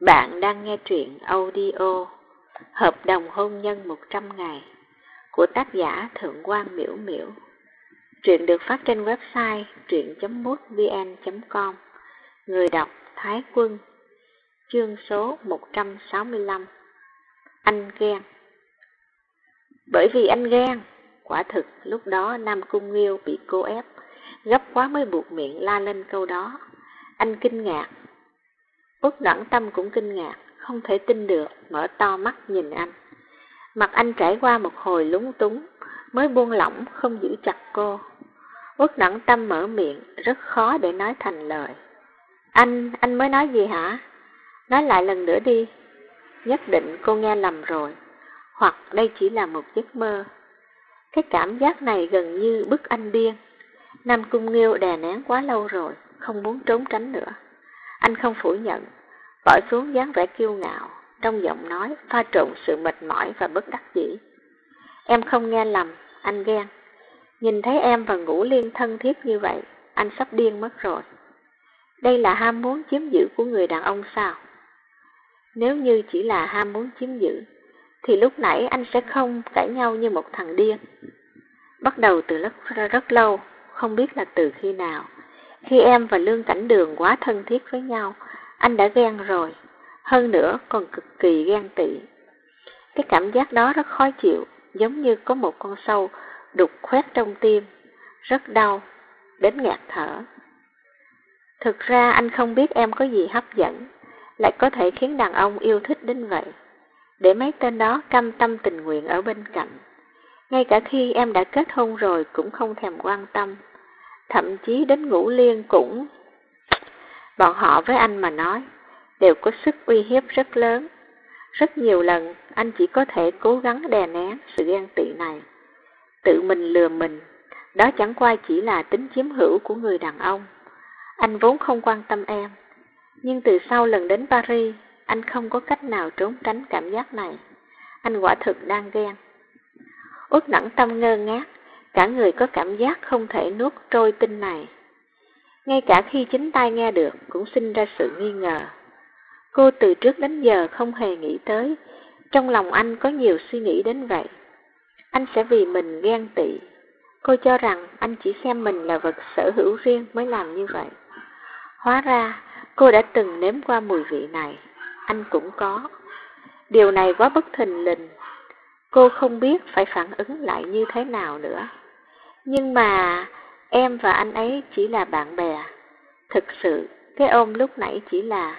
Bạn đang nghe truyện audio Hợp đồng hôn nhân 100 ngày của tác giả Thượng Quan Miễu Miễu. Truyện được phát trên website truyện.mútvn.com. Người đọc Thái Quân. Chương số 165. Anh ghen. Bởi vì anh ghen, quả thực lúc đó Nam Cung Nghiêu bị cô ép, gấp quá mới buộc miệng la lên câu đó. Anh kinh ngạc. Uất Noãn Tâm cũng kinh ngạc, không thể tin được, mở to mắt nhìn anh. Mặt anh trải qua một hồi lúng túng, mới buông lỏng không giữ chặt cô. Uất Noãn Tâm mở miệng, rất khó để nói thành lời. Anh mới nói gì hả? Nói lại lần nữa đi. Nhất định cô nghe lầm rồi, hoặc đây chỉ là một giấc mơ. Cái cảm giác này gần như bức anh điên. Nam Cung Nghiêu đè nén quá lâu rồi, không muốn trốn tránh nữa. Anh không phủ nhận, bỏ xuống dáng vẻ kiêu ngạo, trong giọng nói pha trộn sự mệt mỏi và bất đắc dĩ. Em không nghe lầm, anh ghen. Nhìn thấy em và Ngũ Liên thân thiết như vậy, anh sắp điên mất rồi. Đây là ham muốn chiếm giữ của người đàn ông sao? Nếu như chỉ là ham muốn chiếm giữ, thì lúc nãy anh sẽ không cãi nhau như một thằng điên. Bắt đầu từ rất lâu, không biết là từ khi nào. Khi em và Lương Cảnh Đường quá thân thiết với nhau, anh đã ghen rồi, hơn nữa còn cực kỳ ghen tị. Cái cảm giác đó rất khó chịu, giống như có một con sâu đục khoét trong tim, rất đau, đến ngạt thở. Thực ra anh không biết em có gì hấp dẫn, lại có thể khiến đàn ông yêu thích đến vậy, để mấy tên đó cam tâm tình nguyện ở bên cạnh. Ngay cả khi em đã kết hôn rồi cũng không thèm quan tâm, thậm chí đến Ngũ Liên cũng... Bọn họ với anh mà nói, đều có sức uy hiếp rất lớn. Rất nhiều lần, anh chỉ có thể cố gắng đè nén sự ghen tị này. Tự mình lừa mình, đó chẳng qua chỉ là tính chiếm hữu của người đàn ông. Anh vốn không quan tâm em, nhưng từ sau lần đến Paris, anh không có cách nào trốn tránh cảm giác này. Anh quả thực đang ghen. Uất Noãn Tâm ngơ ngác, cả người có cảm giác không thể nuốt trôi tin này. Ngay cả khi chính tai nghe được cũng sinh ra sự nghi ngờ. Cô từ trước đến giờ không hề nghĩ tới, trong lòng anh có nhiều suy nghĩ đến vậy. Anh sẽ vì mình ghen tị. Cô cho rằng anh chỉ xem mình là vật sở hữu riêng mới làm như vậy. Hóa ra, cô đã từng nếm qua mùi vị này. Anh cũng có. Điều này quá bất thình lình. Cô không biết phải phản ứng lại như thế nào nữa. Nhưng mà em và anh ấy chỉ là bạn bè. Thực sự, cái ôm lúc nãy chỉ là...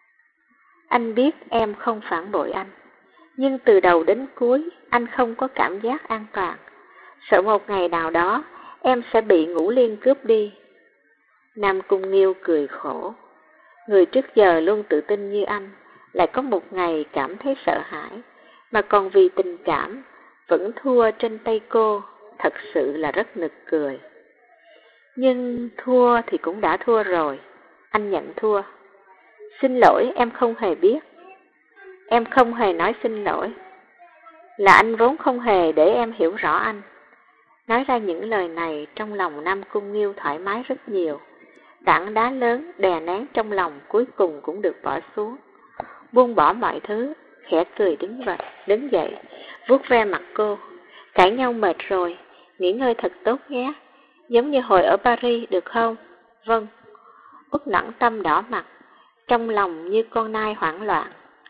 Anh biết em không phản bội anh, nhưng từ đầu đến cuối anh không có cảm giác an toàn. Sợ một ngày nào đó em sẽ bị Ngũ Liên cướp đi. Nam Cung Nghiêu cười khổ. Người trước giờ luôn tự tin như anh, lại có một ngày cảm thấy sợ hãi, mà còn vì tình cảm vẫn thua trên tay cô, thật sự là rất nực cười. Nhưng thua thì cũng đã thua rồi, anh nhận thua. Xin lỗi, em không hề biết. Em không hề nói xin lỗi. Là anh vốn không hề để em hiểu rõ anh. Nói ra những lời này, trong lòng Nam Cung Nghiêu thoải mái rất nhiều. Tảng đá lớn đè nén trong lòng cuối cùng cũng được bỏ xuống. Buông bỏ mọi thứ, khẽ cười đứng dậy, vuốt ve mặt cô. Cãi nhau mệt rồi, nghỉ ngơi thật tốt nhé. Giống như hồi ở Paris được không? Vâng. Uất Noãn Tâm đỏ mặt, trong lòng như con nai hoảng loạn.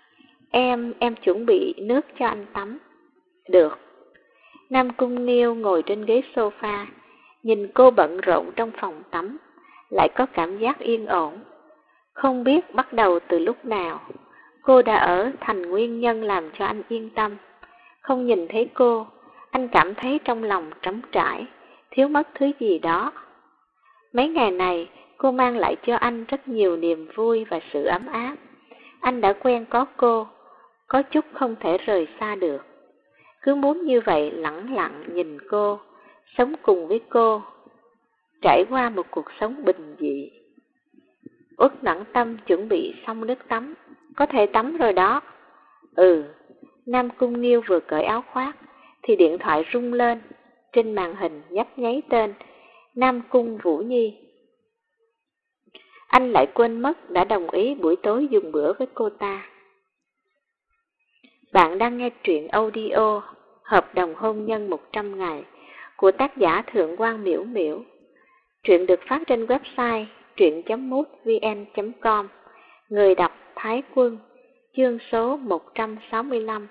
Em chuẩn bị nước cho anh tắm. Được. Nam Cung Nghiêu ngồi trên ghế sofa, nhìn cô bận rộn trong phòng tắm, lại có cảm giác yên ổn. Không biết bắt đầu từ lúc nào, cô đã ở thành nguyên nhân làm cho anh yên tâm. Không nhìn thấy cô, anh cảm thấy trong lòng trống trải, thiếu mất thứ gì đó. Mấy ngày này, cô mang lại cho anh rất nhiều niềm vui và sự ấm áp. Anh đã quen có cô, có chút không thể rời xa được. Cứ muốn như vậy lẳng lặng nhìn cô, sống cùng với cô, trải qua một cuộc sống bình dị. Uất Noãn Tâm chuẩn bị xong nước tắm, có thể tắm rồi đó. Ừ. Nam Cung Nghiêu vừa cởi áo khoác, thì điện thoại rung lên, trên màn hình nhấp nháy tên Nam Cung Vũ Nhi. anh lại quên mất đã đồng ý buổi tối dùng bữa với cô ta. Bạn đang nghe truyện audio Hợp đồng hôn nhân 100 ngày của tác giả Thượng quan Miễu Miễu. Truyện được phát trên website truyện.mútvn.com. Người đọc Thái Quân. Chương số 165.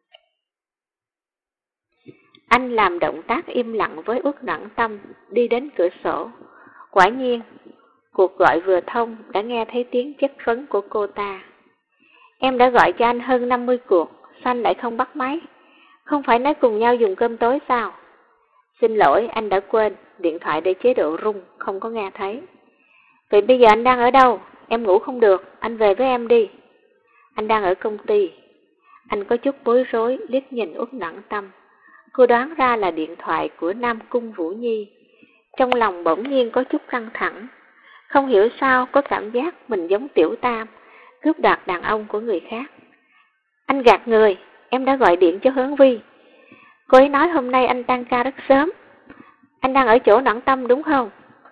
Anh làm động tác im lặng với Uất Noãn Tâm, đi đến cửa sổ. Quả nhiên, cuộc gọi vừa thông đã nghe thấy tiếng chất vấn của cô ta. Em đã gọi cho anh hơn 50 cuộc, sao anh lại không bắt máy? Không phải nói cùng nhau dùng cơm tối sao? Xin lỗi, anh đã quên, điện thoại để chế độ rung, không có nghe thấy. Vậy bây giờ anh đang ở đâu? Em ngủ không được, anh về với em đi. Anh đang ở công ty. Anh có chút bối rối, liếc nhìn Uất Noãn Tâm. Cô đoán ra là điện thoại của Nam Cung Vũ Nhi. Trong lòng bỗng nhiên có chút căng thẳng. Không hiểu sao có cảm giác mình giống Tiểu Tam, cướp đoạt đàn ông của người khác. Anh gạt người, em đã gọi điện cho Hướng Vi. Cô ấy nói hôm nay anh tan ca rất sớm. Anh đang ở chỗ Noãn Tâm đúng không?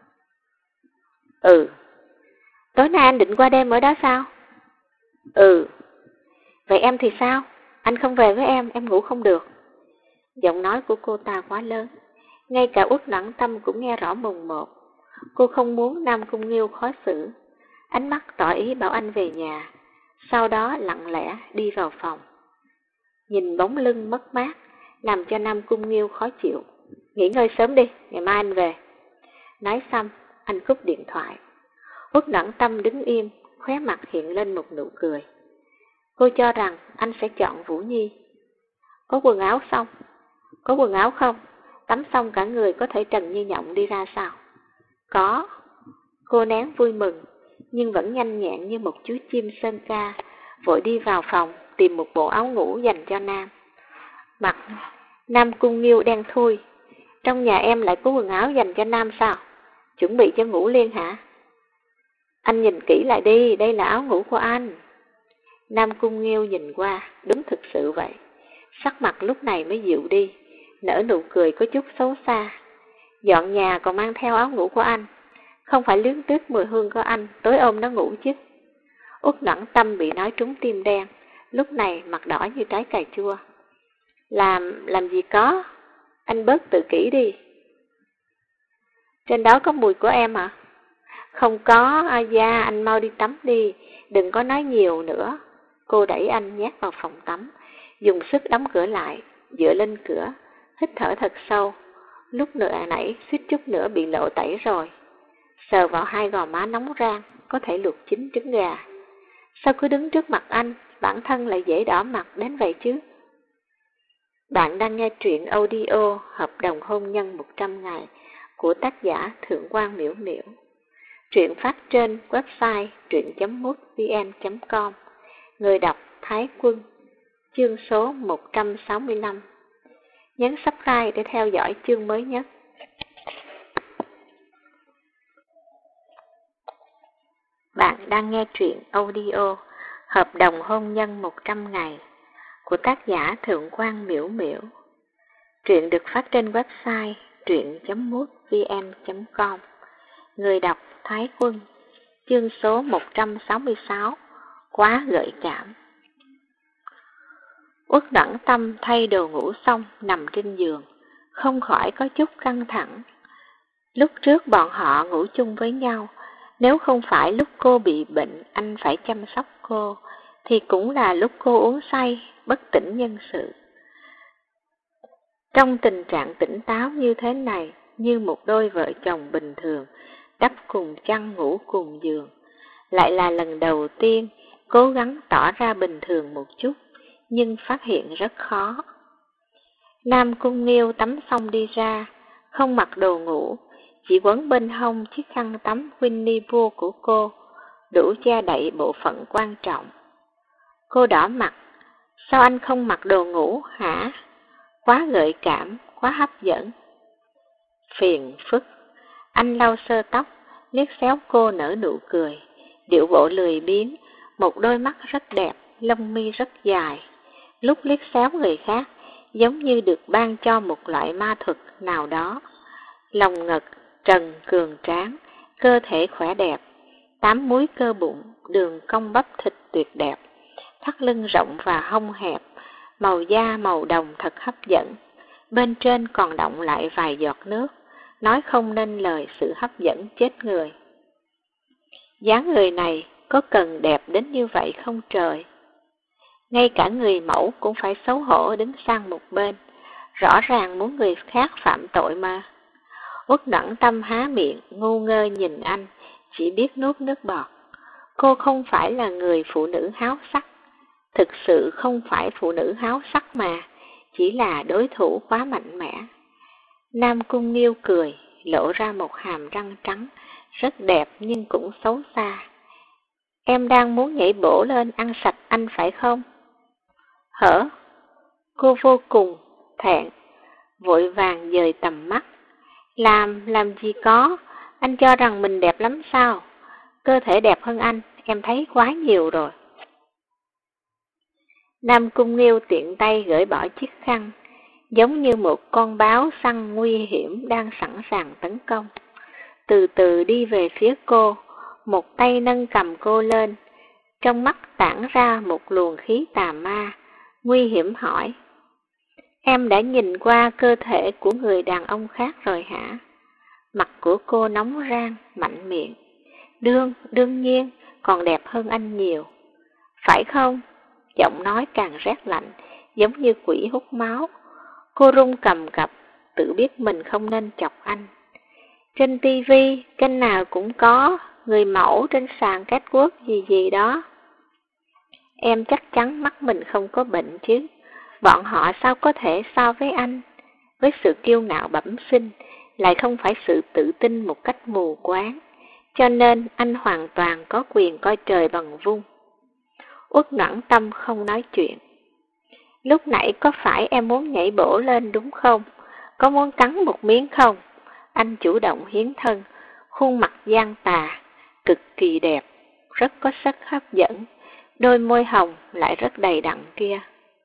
Ừ. Tối nay anh định qua đêm ở đó sao? Ừ. Vậy em thì sao? Anh không về với em ngủ không được. Giọng nói của cô ta quá lớn, ngay cả Uất Noãn Tâm cũng nghe rõ mồn một. Cô không muốn Nam Cung Nghiêu khó xử, ánh mắt tỏ ý bảo anh về nhà, sau đó lặng lẽ đi vào phòng. Nhìn bóng lưng mất mát, làm cho Nam Cung Nghiêu khó chịu. Nghỉ ngơi sớm đi, ngày mai anh về. Nói xong, anh cúp điện thoại. Uất Noãn Tâm đứng im, khóe mặt hiện lên một nụ cười. Cô cho rằng anh sẽ chọn Vũ Nhi. Có quần áo xong? Có quần áo không? Tắm xong cả người có thể trần như nhộng đi ra sao? Có. Cô nén vui mừng, nhưng vẫn nhanh nhẹn như một chú chim sơn ca, vội đi vào phòng tìm một bộ áo ngủ dành cho Nam. Mặt Nam Cung Nghiêu đen thui. Trong nhà em lại có quần áo dành cho Nam sao? Chuẩn bị cho ngủ liền hả? Anh nhìn kỹ lại đi, đây là áo ngủ của anh. Nam Cung Nghiêu nhìn qua, đúng thực sự vậy. Sắc mặt lúc này mới dịu đi, nở nụ cười có chút xấu xa. Dọn nhà còn mang theo áo ngủ của anh, không phải luyến tiếc mùi hương của anh, tối ôm nó ngủ chứ. Uất Noãn Tâm bị nói trúng tim đen, lúc này mặt đỏ như trái cà chua. Làm gì có, anh bớt tự kỷ đi. Trên đó có mùi của em hả? Không có, da, anh mau đi tắm đi, đừng có nói nhiều nữa. Cô đẩy anh nhét vào phòng tắm, dùng sức đóng cửa lại, dựa lên cửa, hít thở thật sâu. Lúc nãy suýt chút nữa bị lộ tẩy rồi. Sờ vào hai gò má nóng rang, có thể luộc chín trứng gà. Sao cứ đứng trước mặt anh, bản thân lại dễ đỏ mặt đến vậy chứ? Bạn đang nghe truyện audio Hợp đồng hôn nhân 100 ngày của tác giả Thượng quan Miễu Miễu. Truyện phát trên website truyện.mútvn.com. Người đọc Thái Quân. Chương số 165. Nhấn subscribe để theo dõi chương mới nhất. Bạn đang nghe truyện audio Hợp đồng hôn nhân 100 ngày của tác giả Thượng quan Miễu Miễu. Truyện được phát trên website truyện.mútvn.com. Người đọc Thái Quân. Chương số 166. Quá gợi cảm. Uất Noãn Tâm thay đồ ngủ xong nằm trên giường, không khỏi có chút căng thẳng. Lúc trước bọn họ ngủ chung với nhau, nếu không phải lúc cô bị bệnh anh phải chăm sóc cô, thì cũng là lúc cô uống say, bất tỉnh nhân sự. Trong tình trạng tỉnh táo như thế này, như một đôi vợ chồng bình thường, đắp cùng chăn ngủ cùng giường, lại là lần đầu tiên cố gắng tỏ ra bình thường một chút, nhưng phát hiện rất khó. Nam Cung Nghiêu tắm xong đi ra, không mặc đồ ngủ, chỉ quấn bên hông chiếc khăn tắm Winnie Pooh của cô, đủ che đậy bộ phận quan trọng. Cô đỏ mặt, sao anh không mặc đồ ngủ hả? Quá gợi cảm, quá hấp dẫn. Phiền phức. Anh lau sơ tóc, liếc xéo cô nở nụ cười, điệu bộ lười biếng, một đôi mắt rất đẹp, lông mi rất dài. Lúc liếc xéo người khác, giống như được ban cho một loại ma thuật nào đó. Lòng ngực trần cường tráng, cơ thể khỏe đẹp, 8 múi cơ bụng, đường cong bắp thịt tuyệt đẹp, thắt lưng rộng và hông hẹp, màu da màu đồng thật hấp dẫn. Bên trên còn đọng lại vài giọt nước, nói không nên lời sự hấp dẫn chết người. Dáng người này có cần đẹp đến như vậy không trời? Ngay cả người mẫu cũng phải xấu hổ đứng sang một bên, rõ ràng muốn người khác phạm tội mà. Uất Noãn Tâm há miệng, ngu ngơ nhìn anh, chỉ biết nuốt nước bọt. Cô không phải là người phụ nữ háo sắc, thực sự không phải phụ nữ háo sắc mà, chỉ là đối thủ quá mạnh mẽ. Nam Cung Nghiêu cười, lộ ra một hàm răng trắng, rất đẹp nhưng cũng xấu xa. Em đang muốn nhảy bổ lên ăn sạch anh phải không? Hở? Cô vô cùng thẹn, vội vàng dời tầm mắt. Làm gì có, anh cho rằng mình đẹp lắm sao? Cơ thể đẹp hơn anh, em thấy quá nhiều rồi. Nam Cung Nghiêu tiện tay gỡ bỏ chiếc khăn, giống như một con báo săn nguy hiểm đang sẵn sàng tấn công. Từ từ đi về phía cô, một tay nâng cầm cô lên, trong mắt tản ra một luồng khí tà ma, nguy hiểm hỏi. Em đã nhìn qua cơ thể của người đàn ông khác rồi hả? Mặt của cô nóng rang, mạnh miệng. Đương nhiên, còn đẹp hơn anh nhiều. Phải không? Giọng nói càng rét lạnh, giống như quỷ hút máu. Cô run cầm cập, tự biết mình không nên chọc anh. Trên tivi, kênh nào cũng có, người mẫu trên sàn catwalk gì đó. Em chắc chắn mắt mình không có bệnh chứ. Bọn họ sao có thể so với anh? Với sự kiêu ngạo bẩm sinh, lại không phải sự tự tin một cách mù quáng. Cho nên anh hoàn toàn có quyền coi trời bằng vung. Uất Noãn Tâm không nói chuyện. Lúc nãy có phải em muốn nhảy bổ lên đúng không? Có muốn cắn một miếng không? Anh chủ động hiến thân, khuôn mặt gian tà, cực kỳ đẹp, rất có sức hấp dẫn, đôi môi hồng lại rất đầy đặn kia.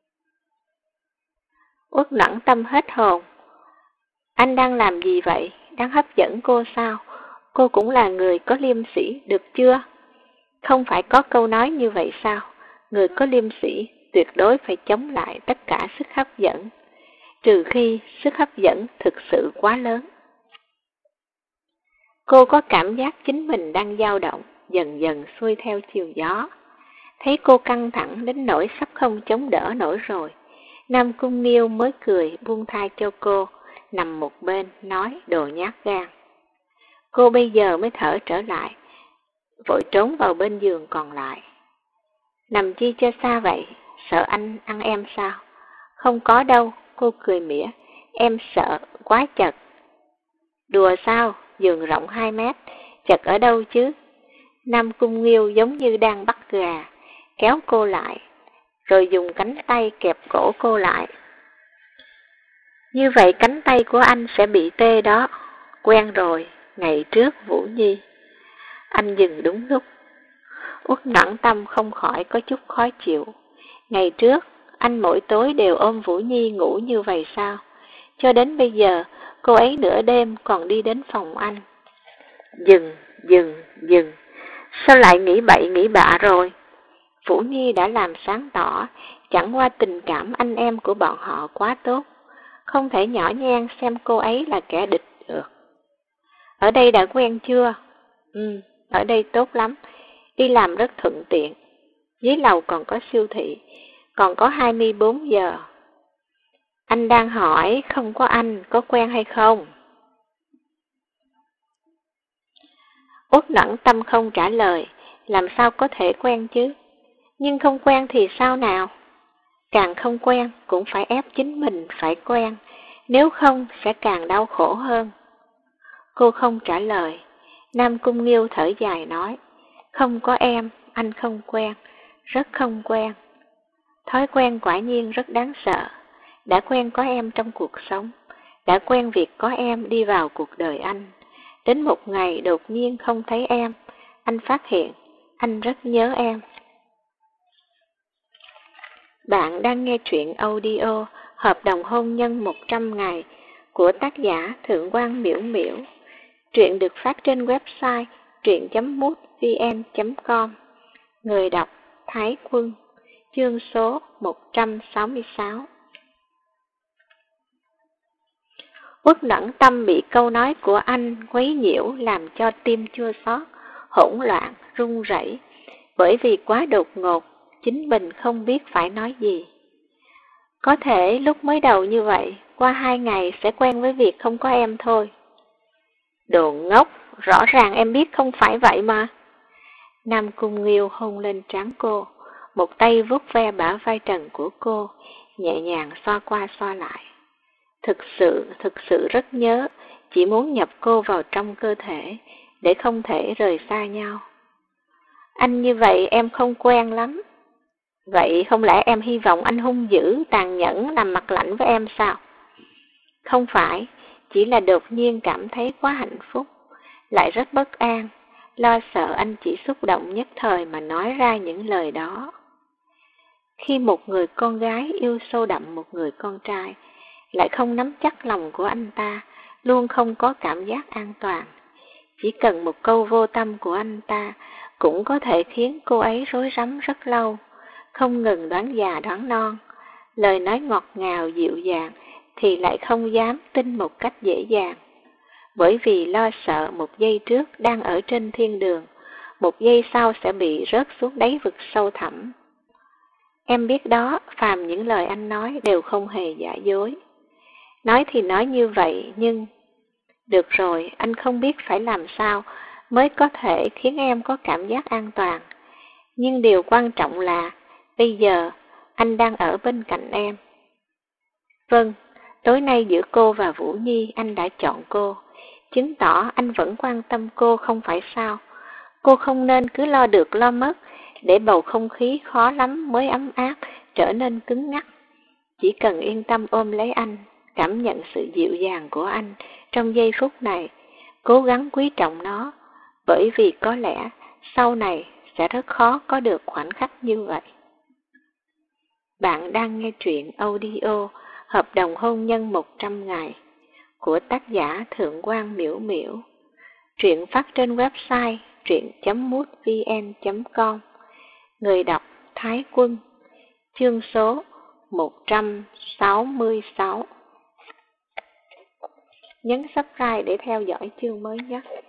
Uất Noãn Tâm hết hồn. Anh đang làm gì vậy? Đang hấp dẫn cô sao? Cô cũng là người có liêm sĩ, được chưa? Không phải có câu nói như vậy sao? Người có liêm sĩ tuyệt đối phải chống lại tất cả sức hấp dẫn, trừ khi sức hấp dẫn thực sự quá lớn. Cô có cảm giác chính mình đang dao động, dần dần xuôi theo chiều gió. Thấy cô căng thẳng đến nỗi sắp không chống đỡ nổi rồi, Nam Cung Nghiêu mới cười buông tha cho cô, nằm một bên, nói đồ nhát gan. Cô bây giờ mới thở trở lại, vội trốn vào bên giường còn lại. Nằm chi cho xa vậy, sợ anh ăn em sao? Không có đâu, cô cười mỉa, em sợ, quá chật. Đùa sao, giường rộng 2 mét, chật ở đâu chứ? Nam Cung Nghiêu giống như đang bắt gà, kéo cô lại, rồi dùng cánh tay kẹp cổ cô lại. Như vậy cánh tay của anh sẽ bị tê đó, quen rồi, ngày trước Vũ Nhi. Anh dừng đúng lúc. Uất Noãn Tâm không khỏi có chút khó chịu. Ngày trước, anh mỗi tối đều ôm Vũ Nhi ngủ như vậy sao? Cho đến bây giờ, cô ấy nửa đêm còn đi đến phòng anh. Dừng. Sao lại nghĩ bậy nghĩ bạ rồi? Vũ Nhi đã làm sáng tỏ, chẳng qua tình cảm anh em của bọn họ quá tốt. Không thể nhỏ nhen xem cô ấy là kẻ địch được. Ở đây đã quen chưa? Ở đây tốt lắm, đi làm rất thuận tiện. Dưới lầu còn có siêu thị, còn có 24 giờ. Anh đang hỏi không có anh, có quen hay không? Uất Noãn Tâm không trả lời, làm sao có thể quen chứ? Nhưng không quen thì sao nào? Càng không quen cũng phải ép chính mình phải quen, nếu không sẽ càng đau khổ hơn. Cô không trả lời. Nam Cung Nghiêu thở dài nói, không có em, anh không quen, rất không quen. Thói quen quả nhiên rất đáng sợ. Đã quen có em trong cuộc sống, đã quen việc có em đi vào cuộc đời anh. Đến một ngày đột nhiên không thấy em, anh phát hiện anh rất nhớ em. Bạn đang nghe truyện audio Hợp đồng hôn nhân 100 ngày của tác giả Thượng Quan Miễu Miễu. Truyện được phát trên website truyện.mútvn.com. Người đọc Thái Quân. Chương số 166. Uất Nẫn Tâm bị câu nói của anh quấy nhiễu làm cho tim chua xót, hỗn loạn, run rẩy, bởi vì quá đột ngột, chính mình không biết phải nói gì. Có thể lúc mới đầu như vậy, qua 2 ngày sẽ quen với việc không có em thôi. Đồ ngốc, rõ ràng em biết không phải vậy mà. Nam Cung Nghiêu hôn lên trán cô, một tay vuốt ve bả vai trần của cô, nhẹ nhàng xoa qua xoa lại. Thực sự rất nhớ, chỉ muốn nhập cô vào trong cơ thể, để không thể rời xa nhau. Anh như vậy em không quen lắm. Vậy không lẽ em hy vọng anh hung dữ, tàn nhẫn, làm mặt lạnh với em sao? Không phải, chỉ là đột nhiên cảm thấy quá hạnh phúc, lại rất bất an, lo sợ anh chỉ xúc động nhất thời mà nói ra những lời đó. Khi một người con gái yêu sâu đậm một người con trai, lại không nắm chắc lòng của anh ta, luôn không có cảm giác an toàn. Chỉ cần một câu vô tâm của anh ta cũng có thể khiến cô ấy rối rắm rất lâu, không ngừng đoán già đoán non. Lời nói ngọt ngào dịu dàng thì lại không dám tin một cách dễ dàng, bởi vì lo sợ một giây trước đang ở trên thiên đường, một giây sau sẽ bị rớt xuống đáy vực sâu thẳm. Em biết đó, phàm những lời anh nói đều không hề giả dối. Nói thì nói như vậy, nhưng... Được rồi, anh không biết phải làm sao mới có thể khiến em có cảm giác an toàn. Nhưng điều quan trọng là, bây giờ, anh đang ở bên cạnh em. Vâng, tối nay giữa cô và Vũ Nhi anh đã chọn cô, chứng tỏ anh vẫn quan tâm cô không phải sao. Cô không nên cứ lo được lo mất, để bầu không khí khó lắm mới ấm áp, trở nên cứng ngắc. Chỉ cần yên tâm ôm lấy anh, cảm nhận sự dịu dàng của anh trong giây phút này, cố gắng quý trọng nó, bởi vì có lẽ sau này sẽ rất khó có được khoảnh khắc như vậy. Bạn đang nghe truyện audio Hợp đồng hôn nhân 100 ngày của tác giả Thượng quan Miễu Miễu. Truyện phát trên website truyện.mútvn.com. Người đọc Thái Quân. Chương số 166. Nhấn subscribe để theo dõi chương mới nhất.